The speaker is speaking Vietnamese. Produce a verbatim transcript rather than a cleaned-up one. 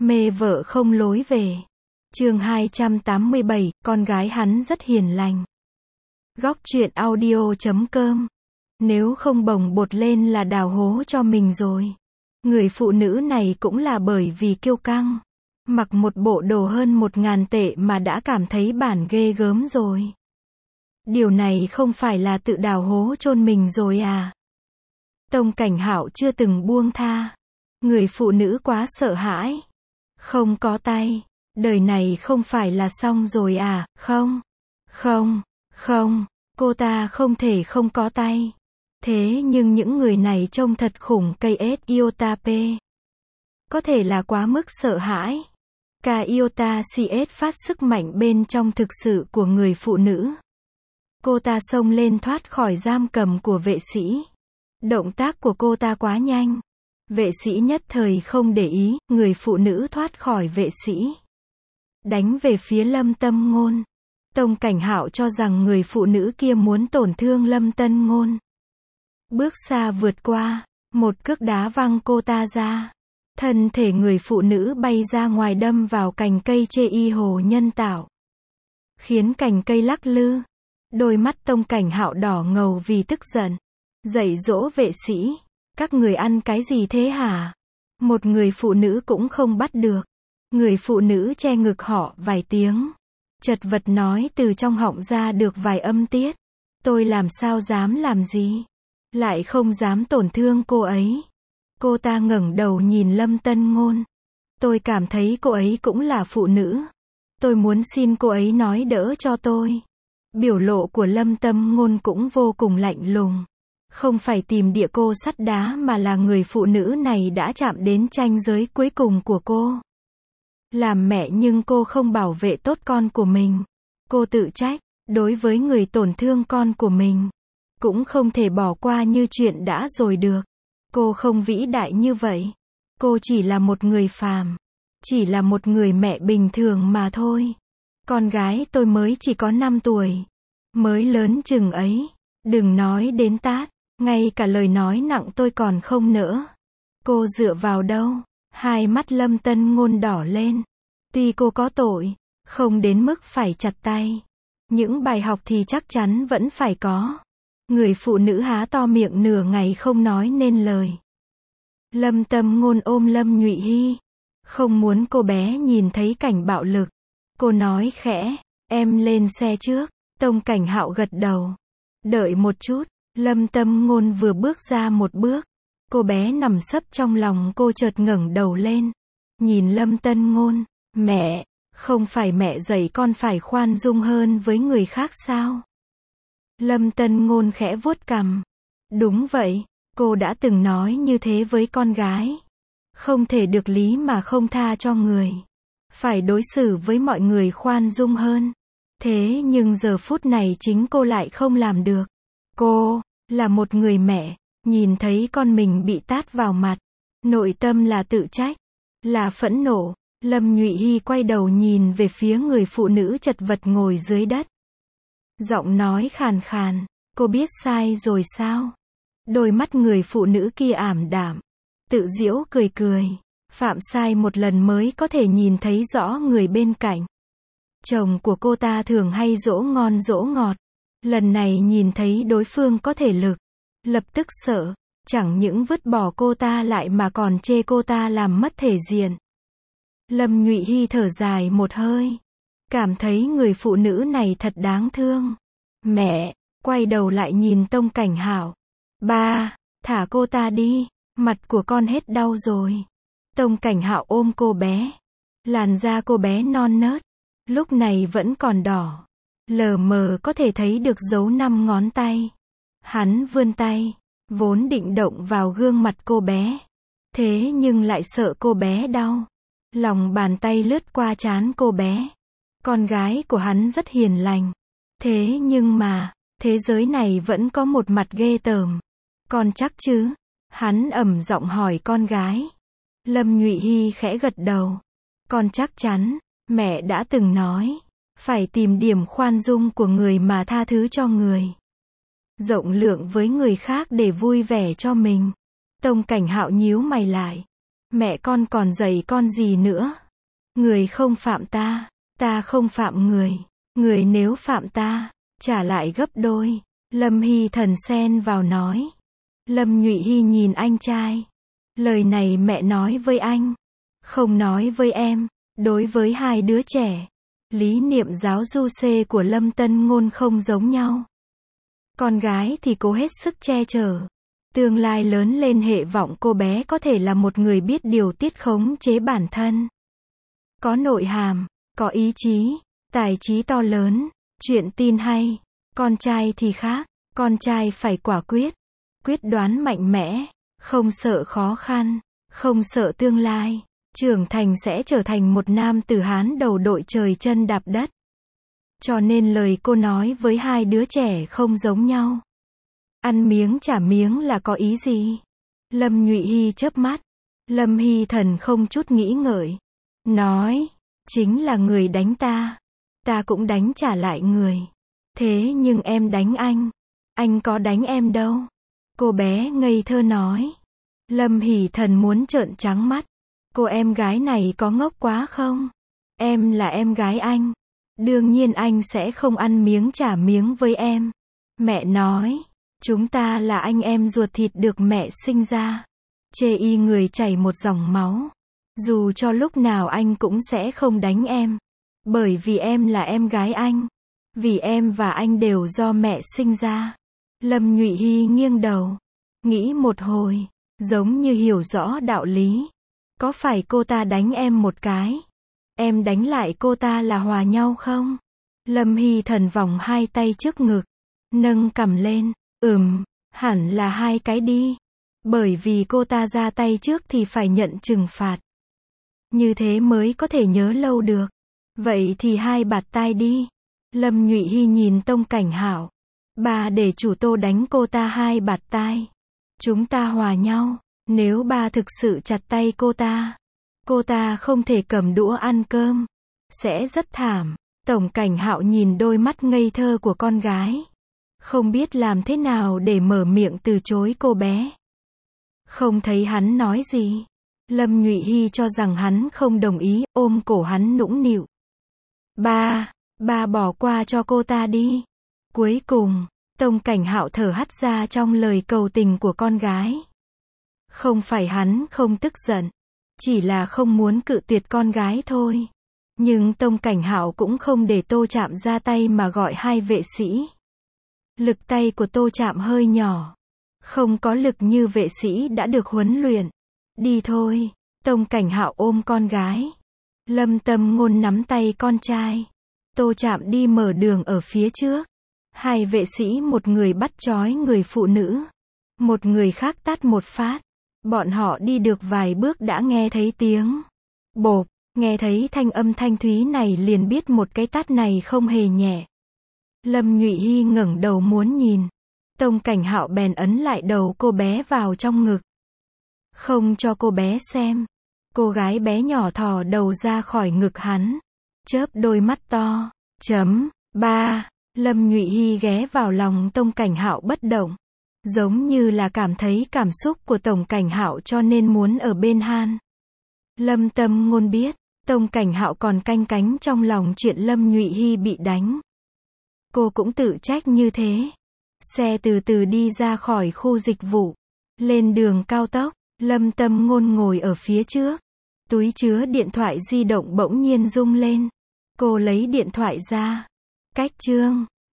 Mê vợ không lối về. Chương hai trăm tám mươi bảy, con gái hắn rất hiền lành. Góc truyện audio chấm com. Nếu không bồng bột lên là đào hố cho mình rồi. Người phụ nữ này cũng là bởi vì kiêu căng. Mặc một bộ đồ hơn một ngàn tệ mà đã cảm thấy bản ghê gớm rồi. Điều này không phải là tự đào hố chôn mình rồi à? Tông Cảnh Hạo chưa từng buông tha. Người phụ nữ quá sợ hãi. Không có tay. Đời này không phải là xong rồi à? Không. Không. Không. Cô ta không thể không có tay. Thế nhưng những người này trông thật khủng. Cây ét iota p. Có thể là quá mức sợ hãi. Ca iota cs phát sức mạnh bên trong thực sự của người phụ nữ. Cô ta xông lên thoát khỏi giam cầm của vệ sĩ. Động tác của cô ta quá nhanh. Vệ sĩ nhất thời không để ý, người phụ nữ thoát khỏi vệ sĩ. Đánh về phía Lâm Tâm Ngôn. Tông Cảnh Hạo cho rằng người phụ nữ kia muốn tổn thương Lâm Tân Ngôn. Bước xa vượt qua, một cước đá văng cô ta ra. Thân thể người phụ nữ bay ra ngoài đâm vào cành cây chê y hồ nhân tạo. Khiến cành cây lắc lư. Đôi mắt Tông Cảnh Hạo đỏ ngầu vì tức giận. Dạy dỗ vệ sĩ. Các người ăn cái gì thế hả? Một người phụ nữ cũng không bắt được. Người phụ nữ che ngực họ vài tiếng. Chật vật nói từ trong họng ra được vài âm tiết. Tôi làm sao dám làm gì? Lại không dám tổn thương cô ấy. Cô ta ngẩng đầu nhìn Lâm Tân Ngôn. Tôi cảm thấy cô ấy cũng là phụ nữ. Tôi muốn xin cô ấy nói đỡ cho tôi. Biểu lộ của Lâm Tâm Ngôn cũng vô cùng lạnh lùng. Không phải tìm địa cô sắt đá mà là người phụ nữ này đã chạm đến ranh giới cuối cùng của cô. Làm mẹ nhưng cô không bảo vệ tốt con của mình. Cô tự trách, đối với người tổn thương con của mình. Cũng không thể bỏ qua như chuyện đã rồi được. Cô không vĩ đại như vậy. Cô chỉ là một người phàm. Chỉ là một người mẹ bình thường mà thôi. Con gái tôi mới chỉ có năm tuổi. Mới lớn chừng ấy. Đừng nói đến tát. Ngay cả lời nói nặng tôi còn không nỡ. Cô dựa vào đâu? Hai mắt Lâm Tân Ngôn đỏ lên. Tuy cô có tội, không đến mức phải chặt tay. Những bài học thì chắc chắn vẫn phải có. Người phụ nữ há to miệng nửa ngày không nói nên lời. Lâm Tâm Ngôn ôm Lâm Nhụy Hy. Không muốn cô bé nhìn thấy cảnh bạo lực. Cô nói khẽ, em lên xe trước. Tông Cảnh Hạo gật đầu. Đợi một chút. Lâm Tâm Ngôn vừa bước ra một bước. Cô bé nằm sấp trong lòng cô chợt ngẩng đầu lên. Nhìn Lâm Tân Ngôn. Mẹ, không phải mẹ dạy con phải khoan dung hơn với người khác sao? Lâm Tân Ngôn khẽ vuốt cằm. Đúng vậy, cô đã từng nói như thế với con gái. Không thể được lý mà không tha cho người. Phải đối xử với mọi người khoan dung hơn. Thế nhưng giờ phút này chính cô lại không làm được. Cô, là một người mẹ, nhìn thấy con mình bị tát vào mặt. Nội tâm là tự trách, là phẫn nộ. Lâm Nhụy Hy quay đầu nhìn về phía người phụ nữ chật vật ngồi dưới đất. Giọng nói khàn khàn, cô biết sai rồi sao? Đôi mắt người phụ nữ kia ảm đạm. Tự giễu cười cười. Phạm sai một lần mới có thể nhìn thấy rõ người bên cạnh. Chồng của cô ta thường hay dỗ ngon dỗ ngọt. Lần này nhìn thấy đối phương có thể lực. Lập tức sợ. Chẳng những vứt bỏ cô ta lại mà còn chê cô ta làm mất thể diện. Lâm Nhụy Hy thở dài một hơi. Cảm thấy người phụ nữ này thật đáng thương. Mẹ, quay đầu lại nhìn Tông Cảnh Hạo. Ba, thả cô ta đi. Mặt của con hết đau rồi. Tông Cảnh Hạo ôm cô bé. Làn da cô bé non nớt. Lúc này vẫn còn đỏ. Lờ mờ có thể thấy được dấu năm ngón tay. Hắn vươn tay. Vốn định động vào gương mặt cô bé. Thế nhưng lại sợ cô bé đau. Lòng bàn tay lướt qua trán cô bé. Con gái của hắn rất hiền lành. Thế nhưng mà, thế giới này vẫn có một mặt ghê tởm. Con chắc chứ? Hắn ẩm giọng hỏi con gái. Lâm Nhụy Hy khẽ gật đầu. Con chắc chắn, mẹ đã từng nói. Phải tìm điểm khoan dung của người mà tha thứ cho người. Rộng lượng với người khác để vui vẻ cho mình. Tông Cảnh Hạo nhíu mày lại. Mẹ con còn dạy con gì nữa? Người không phạm ta, ta không phạm người. Người nếu phạm ta, trả lại gấp đôi. Lâm Hy Thần xen vào nói. Lâm Nhụy Hy nhìn anh trai. Lời này mẹ nói với anh, không nói với em. Đối với hai đứa trẻ, lý niệm giáo du xê của Lâm Tân Ngôn không giống nhau. Con gái thì cố hết sức che chở. Tương lai lớn lên hệ vọng cô bé có thể là một người biết điều tiết khống chế bản thân. Có nội hàm, có ý chí, tài trí to lớn, chuyện tin hay. Con trai thì khác, con trai phải quả quyết, quyết đoán mạnh mẽ, không sợ khó khăn, không sợ tương lai. Trưởng thành sẽ trở thành một nam tử Hán đầu đội trời chân đạp đất. Cho nên lời cô nói với hai đứa trẻ không giống nhau. Ăn miếng trả miếng là có ý gì? Lâm Nhụy Hy chớp mắt. Lâm Hy Thần không chút nghĩ ngợi. Nói, chính là người đánh ta. Ta cũng đánh trả lại người. Thế nhưng em đánh anh. Anh có đánh em đâu. Cô bé ngây thơ nói. Lâm Hỷ Thần muốn trợn trắng mắt. Cô em gái này có ngốc quá không? Em là em gái anh. Đương nhiên anh sẽ không ăn miếng trả miếng với em. Mẹ nói, chúng ta là anh em ruột thịt được mẹ sinh ra. Chê y người chảy một dòng máu. Dù cho lúc nào anh cũng sẽ không đánh em. Bởi vì em là em gái anh. Vì em và anh đều do mẹ sinh ra. Lâm Nhụy Hy nghiêng đầu. Nghĩ một hồi, giống như hiểu rõ đạo lý. Có phải cô ta đánh em một cái? Em đánh lại cô ta là hòa nhau không? Lâm Hy Thần vòng hai tay trước ngực. Nâng cằm lên. Ừm, hẳn là hai cái đi. Bởi vì cô ta ra tay trước thì phải nhận trừng phạt. Như thế mới có thể nhớ lâu được. Vậy thì hai bạt tai đi. Lâm Nhụy Hy nhìn Tông Cảnh Hạo. Ba để chủ Tô đánh cô ta hai bạt tai. Chúng ta hòa nhau. Nếu ba thực sự chặt tay cô ta, cô ta không thể cầm đũa ăn cơm, sẽ rất thảm. Tổng Cảnh Hạo nhìn đôi mắt ngây thơ của con gái, không biết làm thế nào để mở miệng từ chối cô bé. Không thấy hắn nói gì. Lâm Nhụy Hy cho rằng hắn không đồng ý, ôm cổ hắn nũng nịu. Ba, ba bỏ qua cho cô ta đi. Cuối cùng, Tông Cảnh Hạo thở hắt ra trong lời cầu tình của con gái. Không phải hắn không tức giận, chỉ là không muốn cự tuyệt con gái thôi. Nhưng Tông Cảnh Hạo cũng không để Tô Trạm ra tay mà gọi hai vệ sĩ. Lực tay của Tô Trạm hơi nhỏ, không có lực như vệ sĩ đã được huấn luyện. Đi thôi. Tông Cảnh Hạo ôm con gái. Lâm Tâm Ngôn nắm tay con trai. Tô Trạm đi mở đường ở phía trước. Hai vệ sĩ, một người bắt trói người phụ nữ, một người khác tát một phát. Bọn họ đi được vài bước đã nghe thấy tiếng bộp. Nghe thấy thanh âm thanh thúy này liền biết một cái tát này không hề nhẹ. Lâm Nhụy Hy ngẩng đầu muốn nhìn. Tông Cảnh Hạo bèn ấn lại đầu cô bé vào trong ngực. Không cho cô bé xem. Cô gái bé nhỏ thò đầu ra khỏi ngực hắn. Chớp đôi mắt to. Chấm. Ba. Lâm Nhụy Hy ghé vào lòng Tông Cảnh Hạo bất động. Giống như là cảm thấy cảm xúc của Tổng Cảnh Hạo cho nên muốn ở bên han. Lâm Tâm Ngôn biết, Tông Cảnh Hạo còn canh cánh trong lòng chuyện Lâm Nhụy Hy bị đánh. Cô cũng tự trách như thế. Xe từ từ đi ra khỏi khu dịch vụ. Lên đường cao tốc, Lâm Tâm Ngôn ngồi ở phía trước. Túi chứa điện thoại di động bỗng nhiên rung lên. Cô lấy điện thoại ra. Cách chương.